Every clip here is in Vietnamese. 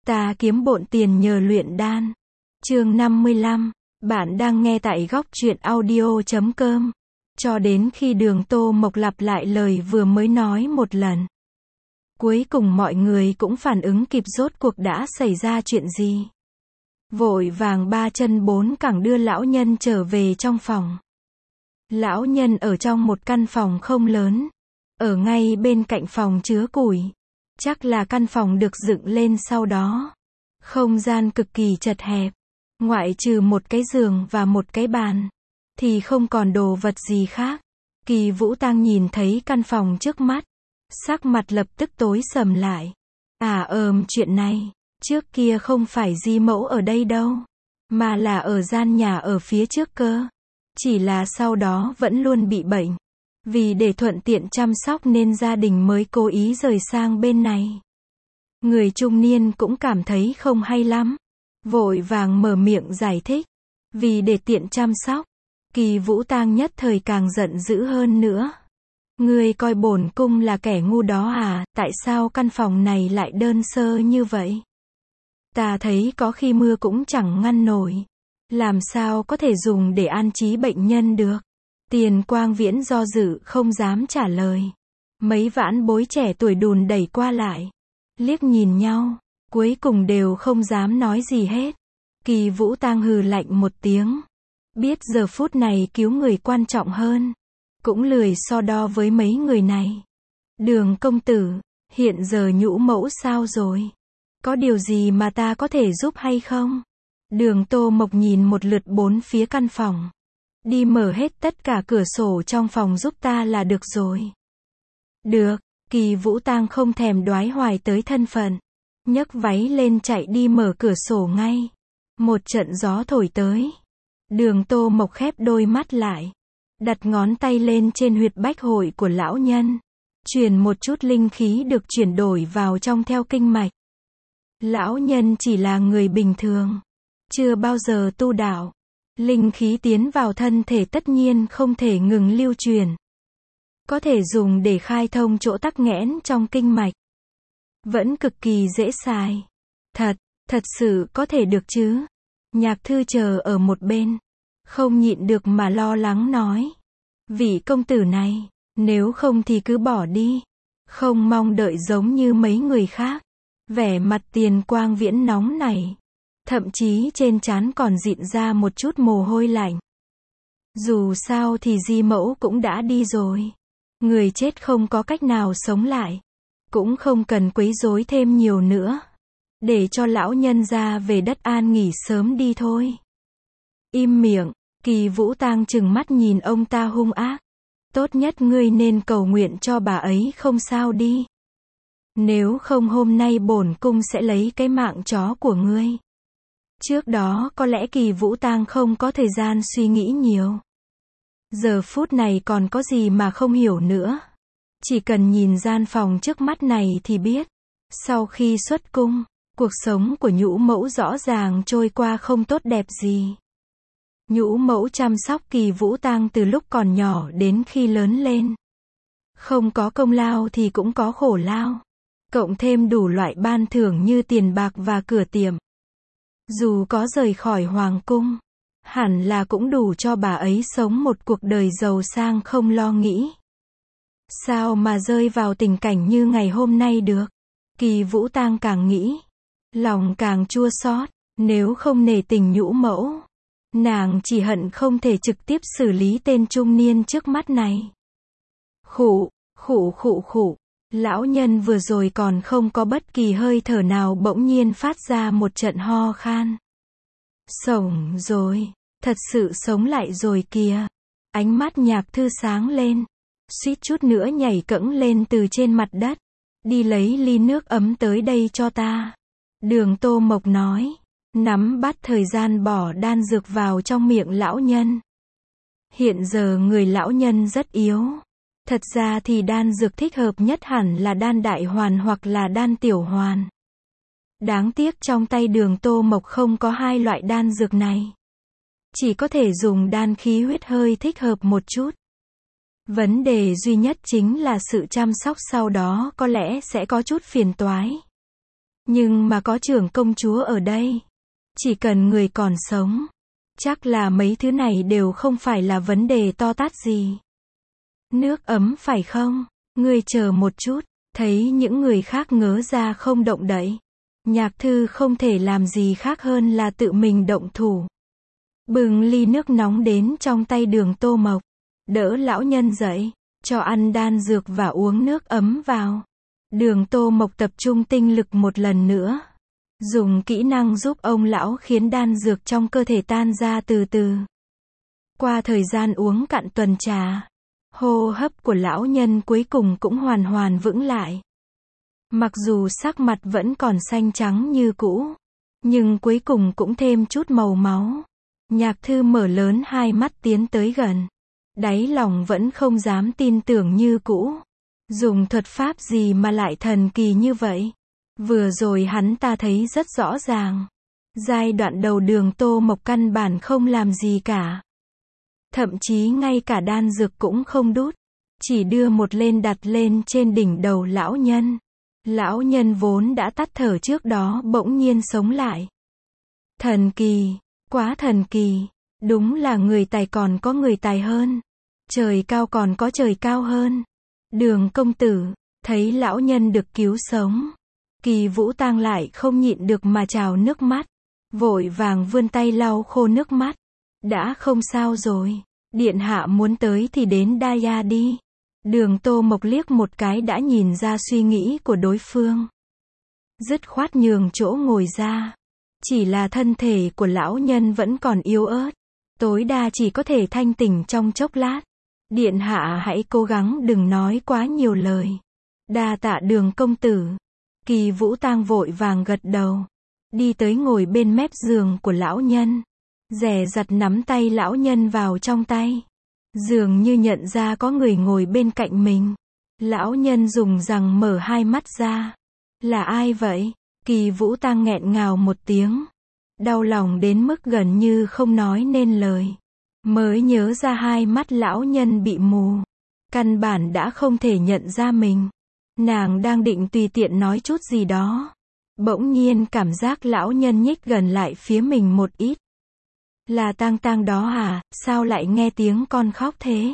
Ta kiếm bộn tiền nhờ luyện đan. Chương 55. Bạn đang nghe tại góc truyện audio.com. Cho đến khi Đường Tô Mộc lặp lại lời vừa mới nói một lần. Cuối cùng mọi người cũng phản ứng kịp rốt cuộc đã xảy ra chuyện gì. Vội vàng ba chân bốn cẳng đưa lão nhân trở về trong phòng. Lão nhân ở trong một căn phòng không lớn, ở ngay bên cạnh phòng chứa củi. Chắc là căn phòng được dựng lên sau đó. Không gian cực kỳ chật hẹp, ngoại trừ một cái giường và một cái bàn, thì không còn đồ vật gì khác. Kỳ Vũ Tăng nhìn thấy căn phòng trước mắt, sắc mặt lập tức tối sầm lại. Chuyện này, trước kia không phải Di Mẫu ở đây đâu, mà là ở gian nhà ở phía trước cơ. Chỉ là sau đó vẫn luôn bị bệnh. Vì để thuận tiện chăm sóc nên gia đình mới cố ý rời sang bên này. Người trung niên cũng cảm thấy không hay lắm, vội vàng mở miệng giải thích. Vì để tiện chăm sóc, Kỳ Vũ Tăng nhất thời càng giận dữ hơn nữa. Ngươi coi bổn cung là kẻ ngu đó à, tại sao căn phòng này lại đơn sơ như vậy? Ta thấy có khi mưa cũng chẳng ngăn nổi. Làm sao có thể dùng để an trí bệnh nhân được? Tiền Quang Viễn do dự không dám trả lời. Mấy vãn bối trẻ tuổi đùn đẩy qua lại, liếc nhìn nhau, cuối cùng đều không dám nói gì hết. Kỳ Vũ Tăng hừ lạnh một tiếng. Biết giờ phút này cứu người quan trọng hơn, cũng lười so đo với mấy người này. Đường công tử, hiện giờ Nhũ Mẫu sao rồi? Có điều gì mà ta có thể giúp hay không? Đường Tô Mộc nhìn một lượt bốn phía căn phòng. Đi mở hết tất cả cửa sổ trong phòng giúp ta là được rồi. Được, Kỳ Vũ Tăng không thèm đoái hoài tới thân phận. Nhấc váy lên chạy đi mở cửa sổ ngay. Một trận gió thổi tới. Đường Tô Mộc khép đôi mắt lại. Đặt ngón tay lên trên huyệt bách hội của lão nhân. Truyền một chút linh khí được chuyển đổi vào trong theo kinh mạch. Lão nhân chỉ là người bình thường, chưa bao giờ tu đạo. Linh khí tiến vào thân thể tất nhiên không thể ngừng lưu truyền. Có thể dùng để khai thông chỗ tắc nghẽn trong kinh mạch. Vẫn cực kỳ dễ xài. Thật sự có thể được chứ? Nhạc Thư chờ ở một bên, không nhịn được mà lo lắng nói. Vị công tử này, nếu không thì cứ bỏ đi. Không mong đợi giống như mấy người khác. Vẻ mặt Tiền Quang Viễn nóng nảy. Thậm chí trên trán còn dịn ra một chút mồ hôi lạnh. Dù sao thì Di Mẫu cũng đã đi rồi. Người chết không có cách nào sống lại. Cũng không cần quấy rối thêm nhiều nữa. Để cho lão nhân ra về đất an nghỉ sớm đi thôi. Im miệng, Kỳ Vũ Tăng trừng mắt nhìn ông ta hung ác. Tốt nhất ngươi nên cầu nguyện cho bà ấy không sao đi. Nếu không hôm nay bổn cung sẽ lấy cái mạng chó của ngươi. Trước đó có lẽ Kỳ Vũ Tăng không có thời gian suy nghĩ nhiều. Giờ phút này còn có gì mà không hiểu nữa. Chỉ cần nhìn gian phòng trước mắt này thì biết. Sau khi xuất cung, cuộc sống của Nhũ Mẫu rõ ràng trôi qua không tốt đẹp gì. Nhũ Mẫu chăm sóc Kỳ Vũ Tăng từ lúc còn nhỏ đến khi lớn lên. Không có công lao thì cũng có khổ lao. Cộng thêm đủ loại ban thưởng như tiền bạc và cửa tiệm. Dù có rời khỏi hoàng cung, hẳn là cũng đủ cho bà ấy sống một cuộc đời giàu sang không lo nghĩ. Sao mà rơi vào tình cảnh như ngày hôm nay được? Kỳ Vũ Tăng càng nghĩ, lòng càng chua xót. Nếu không nể tình Nhũ Mẫu, nàng chỉ hận không thể trực tiếp xử lý tên trung niên trước mắt này. Khụ. Lão nhân vừa rồi còn không có bất kỳ hơi thở nào bỗng nhiên phát ra một trận ho khan. Sống rồi, thật sự sống lại rồi kìa. Ánh mắt Nhạc Thư sáng lên, suýt chút nữa nhảy cẫng lên từ trên mặt đất. Đi lấy ly nước ấm tới đây cho ta. Đường Tô Mộc nói, nắm bắt thời gian bỏ đan dược vào trong miệng lão nhân. Hiện giờ người lão nhân rất yếu. Thật ra thì đan dược thích hợp nhất hẳn là đan đại hoàn hoặc là đan tiểu hoàn. Đáng tiếc trong tay Đường Tô Mộc không có hai loại đan dược này. Chỉ có thể dùng đan khí huyết hơi thích hợp một chút. Vấn đề duy nhất chính là sự chăm sóc sau đó có lẽ sẽ có chút phiền toái. Nhưng mà có trưởng công chúa ở đây. Chỉ cần người còn sống. Chắc là mấy thứ này đều không phải là vấn đề to tát gì. Nước ấm phải không? Ngươi chờ một chút. Thấy những người khác ngớ ra không động đậy. Nhạc Thư không thể làm gì khác hơn là tự mình động thủ. Bưng ly nước nóng đến trong tay Đường Tô Mộc. Đỡ lão nhân dậy. Cho ăn đan dược và uống nước ấm vào. Đường Tô Mộc tập trung tinh lực một lần nữa. Dùng kỹ năng giúp ông lão khiến đan dược trong cơ thể tan ra từ từ. Qua thời gian uống cạn tuần trà, hô hấp của lão nhân cuối cùng cũng hoàn hoàn vững lại. Mặc dù sắc mặt vẫn còn xanh trắng như cũ, nhưng cuối cùng cũng thêm chút màu máu. Nhạc Thư mở lớn hai mắt tiến tới gần. Đáy lòng vẫn không dám tin tưởng như cũ. Dùng thuật pháp gì mà lại thần kỳ như vậy? Vừa rồi hắn ta thấy rất rõ ràng. Giai đoạn đầu Đường Tô Mộc căn bản không làm gì cả. Thậm chí ngay cả đan dược cũng không đút. Chỉ đưa một lên đặt lên trên đỉnh đầu lão nhân. Lão nhân vốn đã tắt thở trước đó bỗng nhiên sống lại. Thần kỳ, quá thần kỳ. Đúng là người tài còn có người tài hơn. Trời cao còn có trời cao hơn. Đường công tử, thấy lão nhân được cứu sống. Kỳ Vũ Tang lại không nhịn được mà trào nước mắt. Vội vàng vươn tay lau khô nước mắt. Đã không sao rồi. Điện hạ muốn tới thì đến Đaya đi. Đường Tô Mộc liếc một cái đã nhìn ra suy nghĩ của đối phương. Dứt khoát nhường chỗ ngồi ra. Chỉ là thân thể của lão nhân vẫn còn yếu ớt. Tối đa chỉ có thể thanh tỉnh trong chốc lát. Điện hạ hãy cố gắng đừng nói quá nhiều lời. Đa tạ Đường công tử. Kỳ Vũ Tang vội vàng gật đầu. Đi tới ngồi bên mép giường của lão nhân. Dè dặt nắm tay lão nhân vào trong tay. Dường như nhận ra có người ngồi bên cạnh mình. Lão nhân dùng rằng mở hai mắt ra. Là ai vậy? Kỳ Vũ Tang nghẹn ngào một tiếng. Đau lòng đến mức gần như không nói nên lời. Mới nhớ ra hai mắt lão nhân bị mù. Căn bản đã không thể nhận ra mình. Nàng đang định tùy tiện nói chút gì đó. Bỗng nhiên cảm giác lão nhân nhích gần lại phía mình một ít. Là Tang Tang đó à, sao lại nghe tiếng con khóc thế?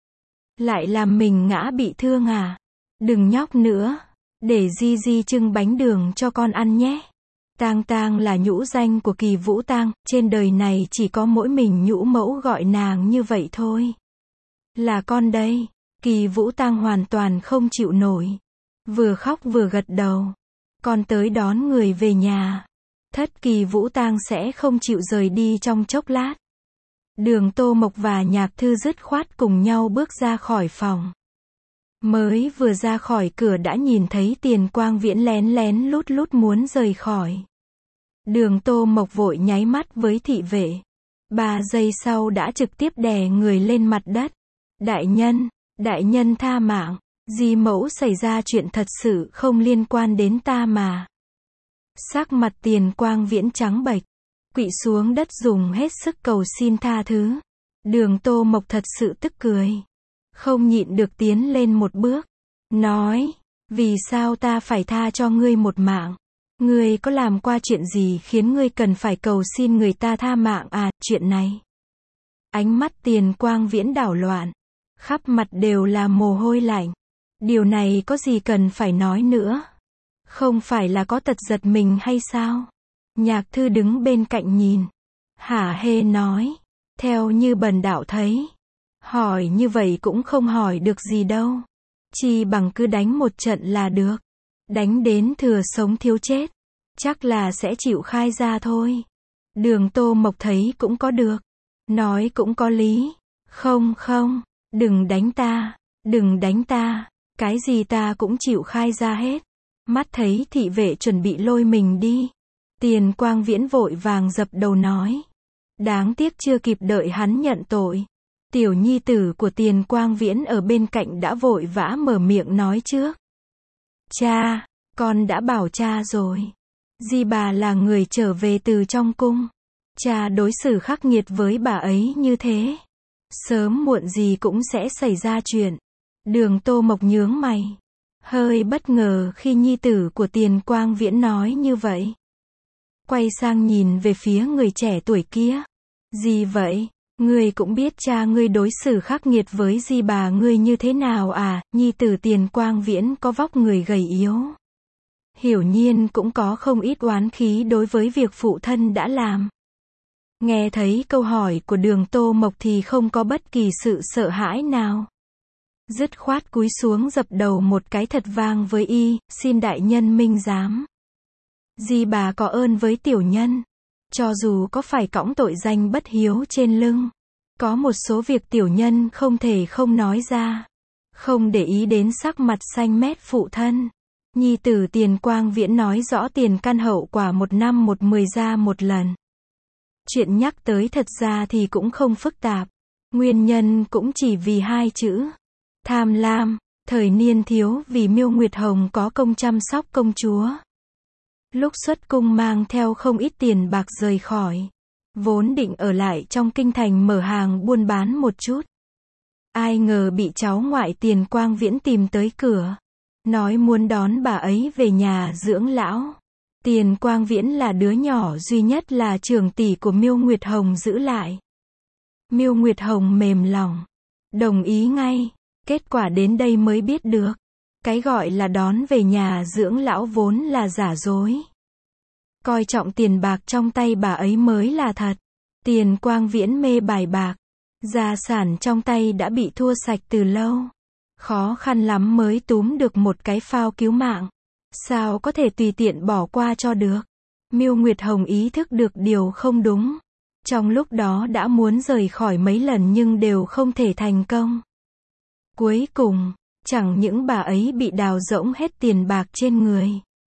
Lại làm mình ngã bị thương à? Đừng nhóc nữa. Để Di Di trưng bánh đường cho con ăn nhé. Tang Tang là nhũ danh của Kỳ Vũ Tang, trên đời này chỉ có mỗi mình nhũ mẫu gọi nàng như vậy thôi. Là con đây. Kỳ Vũ Tang hoàn toàn không chịu nổi. Vừa khóc vừa gật đầu. Con tới đón người về nhà. Thất Kỳ Vũ Tang sẽ không chịu rời đi trong chốc lát. Đường Tô Mộc và Nhạc Thư dứt khoát cùng nhau bước ra khỏi phòng. Mới vừa ra khỏi cửa đã nhìn thấy Tiền Quang Viễn lén lén lút lút muốn rời khỏi. Đường Tô Mộc vội nháy mắt với thị vệ. 3 giây sau đã trực tiếp đè người lên mặt đất. Đại nhân tha mạng. Di mẫu xảy ra chuyện thật sự không liên quan đến ta mà. Sắc mặt Tiền Quang Viễn trắng bệch. Quỵ xuống đất dùng hết sức cầu xin tha thứ. Đường Tô Mộc thật sự tức cười. Không nhịn được tiến lên một bước. Nói, vì sao ta phải tha cho ngươi một mạng? Ngươi có làm qua chuyện gì khiến ngươi cần phải cầu xin người ta tha mạng à, chuyện này? Ánh mắt Tiền Quang Viễn đảo loạn. Khắp mặt đều là mồ hôi lạnh. Điều này có gì cần phải nói nữa? Không phải là có tật giật mình hay sao? Nhạc Thư đứng bên cạnh nhìn. Hả hê nói. Theo như bần đạo thấy. Hỏi như vậy cũng không hỏi được gì đâu. Chỉ bằng cứ đánh một trận là được. Đánh đến thừa sống thiếu chết. Chắc là sẽ chịu khai ra thôi. Đường Tô Mộc thấy cũng có được. Nói cũng có lý. Không, đừng đánh ta. Đừng đánh ta. Cái gì ta cũng chịu khai ra hết. Mắt thấy thị vệ chuẩn bị lôi mình đi. Tiền Quang Viễn vội vàng dập đầu nói. Đáng tiếc chưa kịp đợi hắn nhận tội. Tiểu nhi tử của Tiền Quang Viễn ở bên cạnh đã vội vã mở miệng nói trước. Cha, con đã bảo cha rồi. Di bà là người trở về từ trong cung. Cha đối xử khắc nghiệt với bà ấy như thế. Sớm muộn gì cũng sẽ xảy ra chuyện. Đường Tô Mộc nhướng mày. hơi bất ngờ khi nhi tử của Tiền Quang Viễn nói như vậy. Quay sang nhìn về phía người trẻ tuổi kia. Gì vậy? Ngươi cũng biết cha ngươi đối xử khắc nghiệt với di bà ngươi như thế nào à? Nhi tử Tiền Quang Viễn có vóc người gầy yếu. Hiển nhiên cũng có không ít oán khí đối với việc phụ thân đã làm. Nghe thấy câu hỏi của Đường Tô Mộc thì không có bất kỳ sự sợ hãi nào. Dứt khoát cúi xuống dập đầu một cái thật vang với y, xin đại nhân minh giám. Di bà có ơn với tiểu nhân. Cho dù có phải cõng tội danh bất hiếu trên lưng, có một số việc tiểu nhân không thể không nói ra. Không để ý đến sắc mặt xanh mét phụ thân. Nhi tử Tiền Quang Viễn nói rõ tiền căn hậu quả 1 năm 10 ra một lần. Chuyện nhắc tới thật ra thì cũng không phức tạp. Nguyên nhân cũng chỉ vì 2 chữ. Tham lam. Thời niên thiếu vì Miêu Nguyệt Hồng có công chăm sóc công chúa. Lúc xuất cung mang theo không ít tiền bạc rời khỏi. Vốn định ở lại trong kinh thành mở hàng buôn bán một chút. Ai ngờ bị cháu ngoại Tiền Quang Viễn tìm tới cửa. Nói muốn đón bà ấy về nhà dưỡng lão. Tiền Quang Viễn là đứa nhỏ duy nhất là trưởng tỷ của Miêu Nguyệt Hồng giữ lại. Miêu Nguyệt Hồng mềm lòng. Đồng ý ngay. Kết quả đến đây mới biết được. Cái gọi là đón về nhà dưỡng lão vốn là giả dối. Coi trọng tiền bạc trong tay bà ấy mới là thật. Tiền Quang Viễn mê bài bạc. Gia sản trong tay đã bị thua sạch từ lâu. Khó khăn lắm mới túm được một cái phao cứu mạng. Sao có thể tùy tiện bỏ qua cho được. Miêu Nguyệt Hồng ý thức được điều không đúng. Trong lúc đó đã muốn rời khỏi mấy lần nhưng đều không thể thành công. Cuối cùng, chẳng những bà ấy bị đào rỗng hết tiền bạc trên người,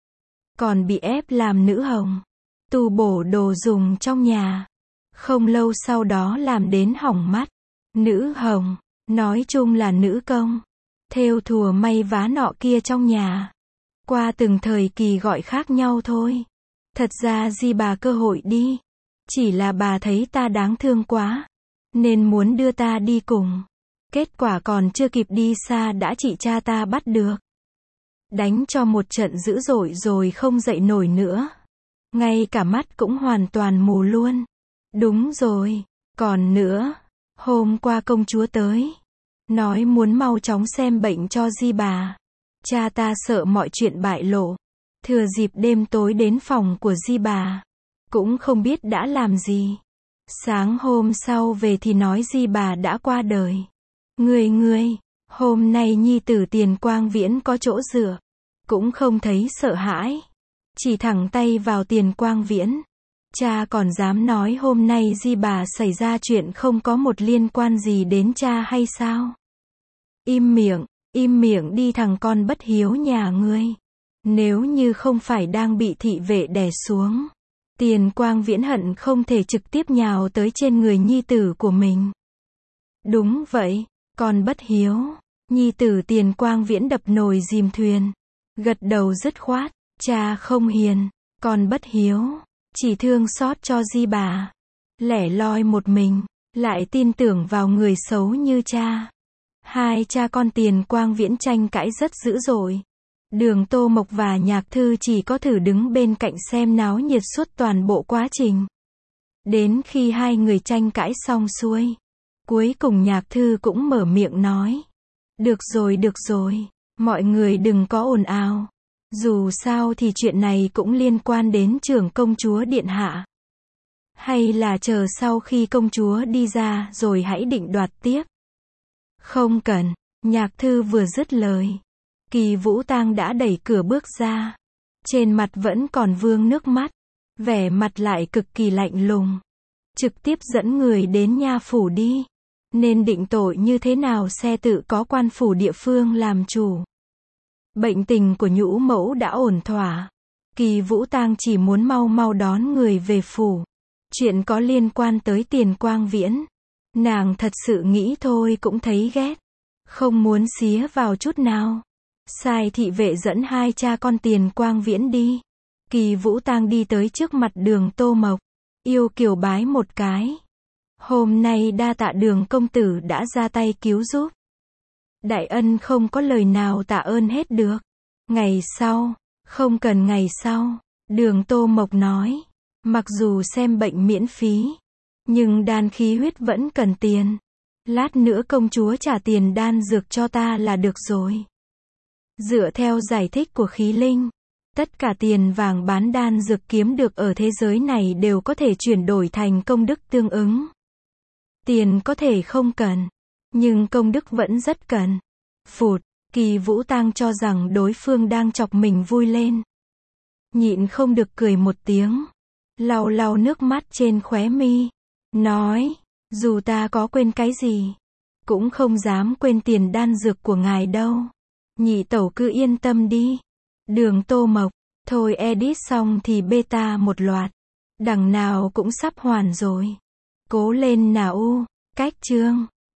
còn bị ép làm nữ hồng, tu bổ đồ dùng trong nhà. Không lâu sau đó làm đến hỏng mắt. Nữ hồng, nói chung là nữ công, thêu thùa may vá nọ kia trong nhà. Qua từng thời kỳ gọi khác nhau thôi. Thật ra di bà cơ hội đi. Chỉ là bà thấy ta đáng thương quá, nên muốn đưa ta đi cùng. Kết quả còn chưa kịp đi xa đã chị cha ta bắt được. Đánh cho một trận dữ dội rồi không dậy nổi nữa. Ngay cả mắt cũng hoàn toàn mù luôn. Đúng rồi. Còn nữa, hôm qua công chúa tới. Nói muốn mau chóng xem bệnh cho di bà. Cha ta sợ mọi chuyện bại lộ. Thừa dịp đêm tối đến phòng của di bà. Cũng không biết đã làm gì. Sáng hôm sau về thì nói di bà đã qua đời. Ngươi, hôm nay nhi tử Tiền Quang Viễn có chỗ dựa. Cũng không thấy sợ hãi. Chỉ thẳng tay vào Tiền Quang Viễn. Cha còn dám nói hôm nay di bà xảy ra chuyện không có một liên quan gì đến cha hay sao? Im miệng đi thằng con bất hiếu nhà ngươi. Nếu như không phải đang bị thị vệ đè xuống. Tiền Quang Viễn hận không thể trực tiếp nhào tới trên người nhi tử của mình. Đúng vậy, con bất hiếu. Nhi tử Tiền Quang Viễn đập nồi dìm thuyền. Gật đầu dứt khoát. Cha không hiền, con bất hiếu. Chỉ thương xót cho di bà. Lẻ loi một mình, lại tin tưởng vào người xấu như cha. Hai cha con Tiền Quang Viễn tranh cãi rất dữ dội. Đường Tô Mộc và Nhạc Thư chỉ có thử đứng bên cạnh xem náo nhiệt suốt toàn bộ quá trình. Đến khi hai người tranh cãi xong xuôi, cuối cùng Nhạc Thư cũng mở miệng nói. Được rồi, mọi người đừng có ồn ào. Dù sao thì chuyện này cũng liên quan đến trưởng công chúa điện hạ. Hay là chờ sau khi công chúa đi ra rồi hãy định đoạt tiếp. Không cần, Nhạc Thư vừa dứt lời. Kỳ Vũ Tang đã đẩy cửa bước ra. Trên mặt vẫn còn vương nước mắt. Vẻ mặt lại cực kỳ lạnh lùng. Trực tiếp dẫn người đến nha phủ đi. Nên định tội như thế nào xe tự có quan phủ địa phương làm chủ. Bệnh tình của nhũ mẫu đã ổn thỏa. Kỳ Vũ Tang chỉ muốn mau đón người về phủ. Chuyện có liên quan tới Tiền Quang Viễn. Nàng thật sự nghĩ thôi cũng thấy ghét. Không muốn xía vào chút nào. Sai thị vệ dẫn hai cha con Tiền Quang Viễn đi. Kỳ Vũ Tang đi tới trước mặt Đường Tô Mộc. Yêu kiều bái một cái. Hôm nay đa tạ Đường công tử đã ra tay cứu giúp. Đại ân không có lời nào tạ ơn hết được. Ngày sau, không cần ngày sau, Đường Tô Mộc nói. Mặc dù xem bệnh miễn phí, nhưng đan khí huyết vẫn cần tiền. Lát nữa công chúa trả tiền đan dược cho ta là được rồi. Dựa theo giải thích của Khí Linh, tất cả tiền vàng bán đan dược kiếm được ở thế giới này đều có thể chuyển đổi thành công đức tương ứng. Tiền có thể không cần, nhưng công đức vẫn rất cần. Phụt, Kỳ Vũ Tăng cho rằng đối phương đang chọc mình vui lên. Nhịn không được cười một tiếng, lau lau nước mắt trên khóe mi, nói, dù ta có quên cái gì, cũng không dám quên tiền đan dược của ngài đâu. Nhị tẩu cứ yên tâm đi. Đường Tô Mộc, thôi edit xong thì beta một loạt. Đằng nào cũng sắp hoàn rồi. Cố lên nào u, cách chương.